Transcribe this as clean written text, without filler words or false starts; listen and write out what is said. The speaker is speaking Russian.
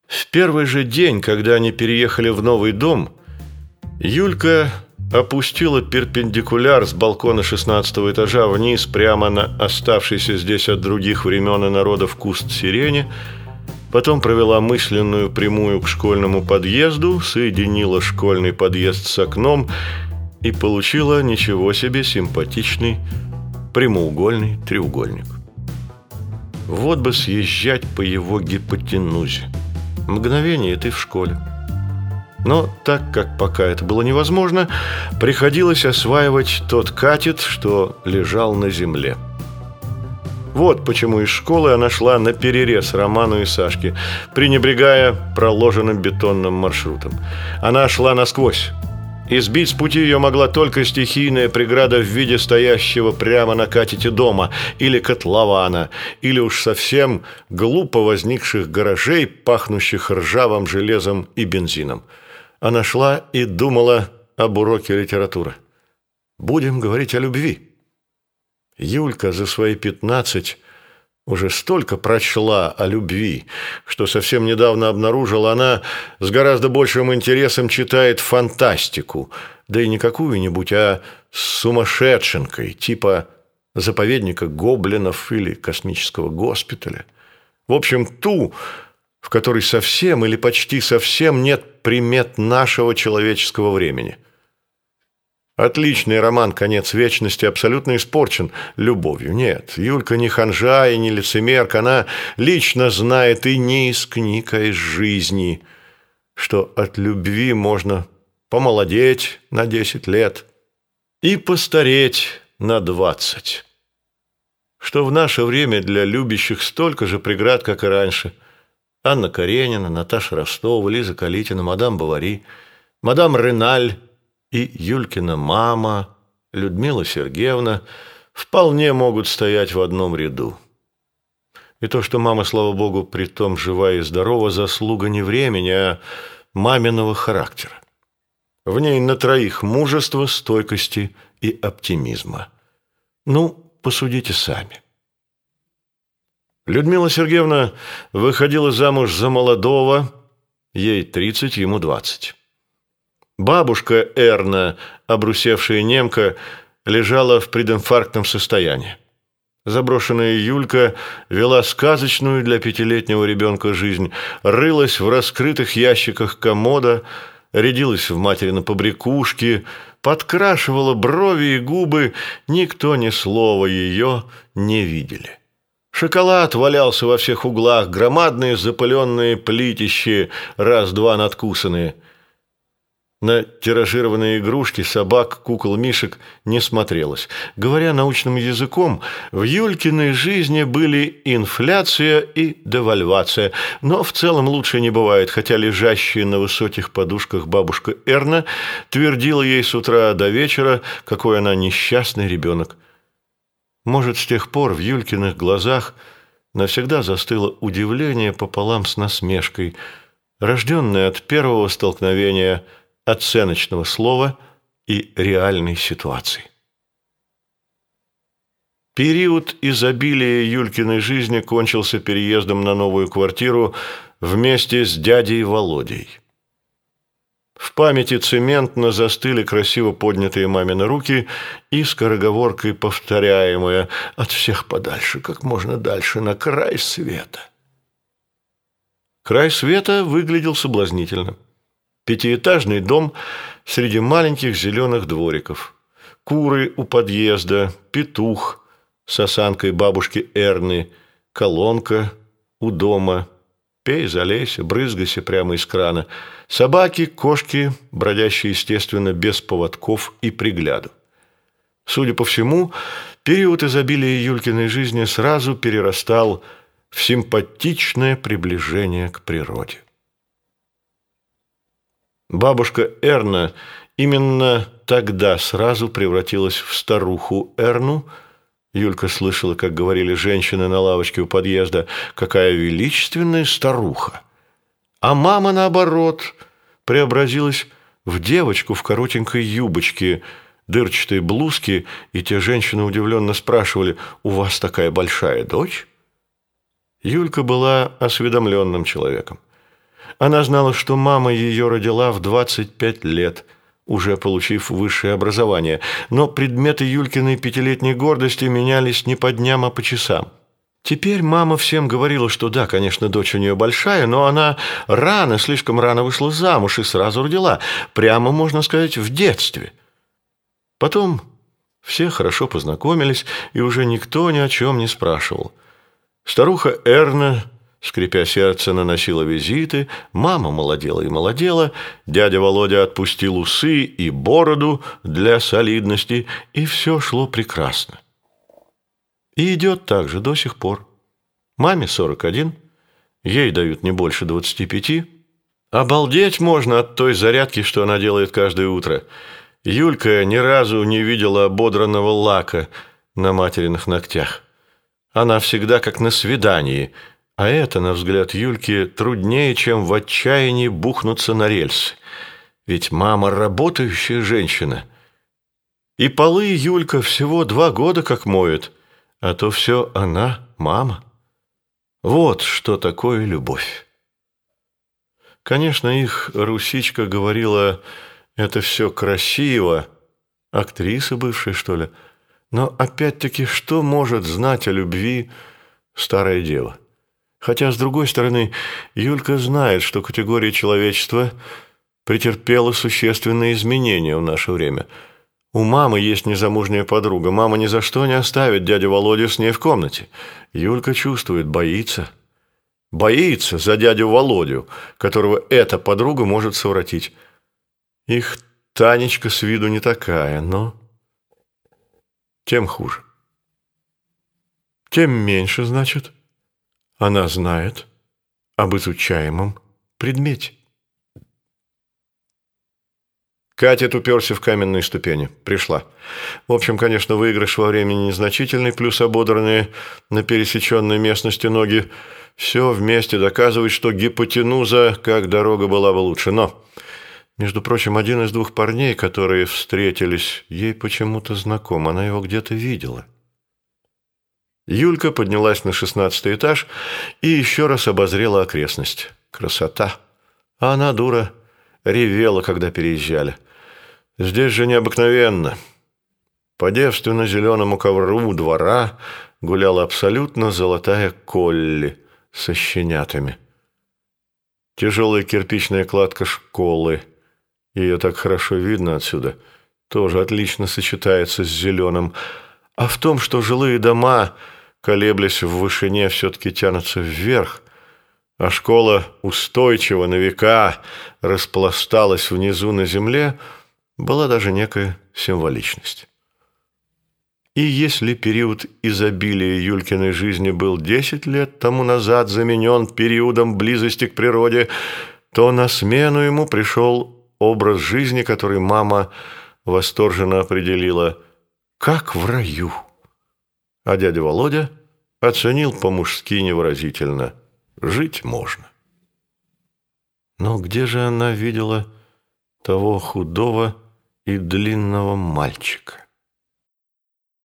В первый же день, когда они переехали в новый дом, Юлька опустила перпендикуляр с балкона 16-го этажа вниз прямо на оставшийся здесь от других времен и народов куст сирени, потом провела мысленную прямую к школьному подъезду, соединила школьный подъезд с окном и получила ничего себе симпатичный прямоугольный треугольник. Вот бы съезжать по его гипотенузе. Мгновение, и ты в школе. Но так как пока это было невозможно, приходилось осваивать тот катет, что лежал на земле. Вот почему из школы она шла наперерез Роману и Сашке, пренебрегая проложенным бетонным маршрутом. Она шла насквозь. И сбить с пути ее могла только стихийная преграда в виде стоящего прямо на катете дома или котлована, или уж совсем глупо возникших гаражей, пахнущих ржавым железом и бензином. Она шла и думала об уроке литературы. Будем говорить о любви. Юлька за свои 15 уже столько прочла о любви, что совсем недавно обнаружила, она с гораздо большим интересом читает фантастику, да и не какую-нибудь, а с сумасшедшенкой, типа заповедника гоблинов или космического госпиталя. В общем, ту, в которой совсем или почти совсем нет примет нашего человеческого времени. Отличный роман «Конец вечности» абсолютно испорчен любовью. Нет, Юлька не ханжа и не лицемерка. Она лично знает и не из книг, а из жизни, что от любви можно помолодеть на 10 лет и постареть на 20. Что в наше время для любящих столько же преград, как и раньше. Анна Каренина, Наташа Ростова, Лиза Калитина, мадам Бовари, мадам Реналь и Юлькина мама, Людмила Сергеевна, вполне могут стоять в одном ряду. И то, что мама, слава богу, притом жива и здорова, заслуга не времени, а маминого характера. В ней на троих мужества, стойкости и оптимизма. Ну, посудите сами. Людмила Сергеевна выходила замуж за молодого, ей 30, ему 20. Бабушка Эрна, обрусевшая немка, лежала в прединфарктном состоянии. Заброшенная Юлька вела сказочную для 5-летнего ребенка жизнь, рылась в раскрытых ящиках комода, рядилась в матери побрякушки, подкрашивала брови и губы, никто ни слова ее не видели. Шоколад валялся во всех углах, громадные запыленные плитищи, раз-два надкусанные. На тиражированные игрушки, собак, кукол, мишек не смотрелось. Говоря научным языком, в Юлькиной жизни были инфляция и девальвация, но в целом лучше не бывает, хотя лежащая на высоких подушках бабушка Эрна твердила ей с утра до вечера, какой она несчастный ребенок. Может, с тех пор в Юлькиных глазах навсегда застыло удивление пополам с насмешкой, рожденное от первого столкновения оценочного слова и реальной ситуации. Период изобилия Юлькиной жизни кончился переездом на новую квартиру вместе с дядей Володей. В памяти цементно застыли красиво поднятые мамины руки и скороговоркой повторяемая «от всех подальше, как можно дальше, на край света». Край света выглядел соблазнительно. 5-этажный дом среди маленьких зеленых двориков. Куры у подъезда, петух с осанкой бабушки Эрны, колонка у дома. Пей, залейся, брызгайся прямо из крана. Собаки, кошки, бродящие, естественно, без поводков и пригляду. Судя по всему, период изобилия Юлькиной жизни сразу перерастал в симпатичное приближение к природе. Бабушка Эрна именно тогда сразу превратилась в старуху Эрну. Юлька слышала, как говорили женщины на лавочке у подъезда, какая величественная старуха. А мама, наоборот, преобразилась в девочку в коротенькой юбочке, дырчатой блузке, и те женщины удивленно спрашивали: «У вас такая большая дочь?» Юлька была осведомленным человеком. Она знала, что мама ее родила в 25 лет, уже получив высшее образование, но предметы Юлькиной пятилетней гордости менялись не по дням, а по часам. Теперь мама всем говорила, что да, конечно, дочь у нее большая, но она слишком рано вышла замуж и сразу родила, прямо, можно сказать, в детстве. Потом все хорошо познакомились, и уже никто ни о чем не спрашивал. Старуха Эрна, скрипя сердце, наносила визиты, мама молодела и молодела, дядя Володя отпустил усы и бороду для солидности, и все шло прекрасно. И идет так же до сих пор. Маме 41, ей дают не больше 25. Обалдеть можно от той зарядки, что она делает каждое утро. Юлька ни разу не видела ободранного лака на материных ногтях. Она всегда как на свидании, а это, на взгляд Юльки, труднее, чем в отчаянии бухнуться на рельсы. Ведь мама работающая женщина. И полы Юлька всего 2 года как моет, а то все она, мама. Вот что такое любовь. Конечно, их Русичка говорила, это все красиво, актриса бывшая, что ли. Но опять-таки, что может знать о любви старая дева? Хотя, с другой стороны, Юлька знает, что категория человечества претерпела существенные изменения в наше время. У мамы есть незамужняя подруга. Мама ни за что не оставит дядю Володю с ней в комнате. Юлька чувствует, боится. Боится за дядю Володю, которого эта подруга может совратить. Их Танечка с виду не такая, но тем хуже. Тем меньше, значит, она знает об изучаемом предмете. Катя уперся в каменные ступени. Пришла. В общем, конечно, выигрыш во времени незначительный, плюс ободранные на пересеченной местности ноги. Все вместе доказывает, что гипотенуза, как дорога, была бы лучше. Но, между прочим, один из 2 парней, которые встретились, ей почему-то знаком. Она его где-то видела. Юлька поднялась на 16-й этаж и еще раз обозрела окрестность. Красота. А она, дура, ревела, когда переезжали. Здесь же необыкновенно. По девственно-зеленому ковру двора гуляла абсолютно золотая колли со щенятами. Тяжелая кирпичная кладка школы, ее так хорошо видно отсюда, тоже отлично сочетается с зеленым. А в том, что жилые дома, колеблясь в вышине, все-таки тянутся вверх, а школа устойчиво на века распласталась внизу на земле, была даже некая символичность. И если период изобилия Юлькиной жизни был 10 лет тому назад заменен периодом близости к природе, то на смену ему пришел образ жизни, который мама восторженно определила как в раю. А дядя Володя оценил по-мужски невыразительно: жить можно. Но где же она видела того худого и длинного мальчика?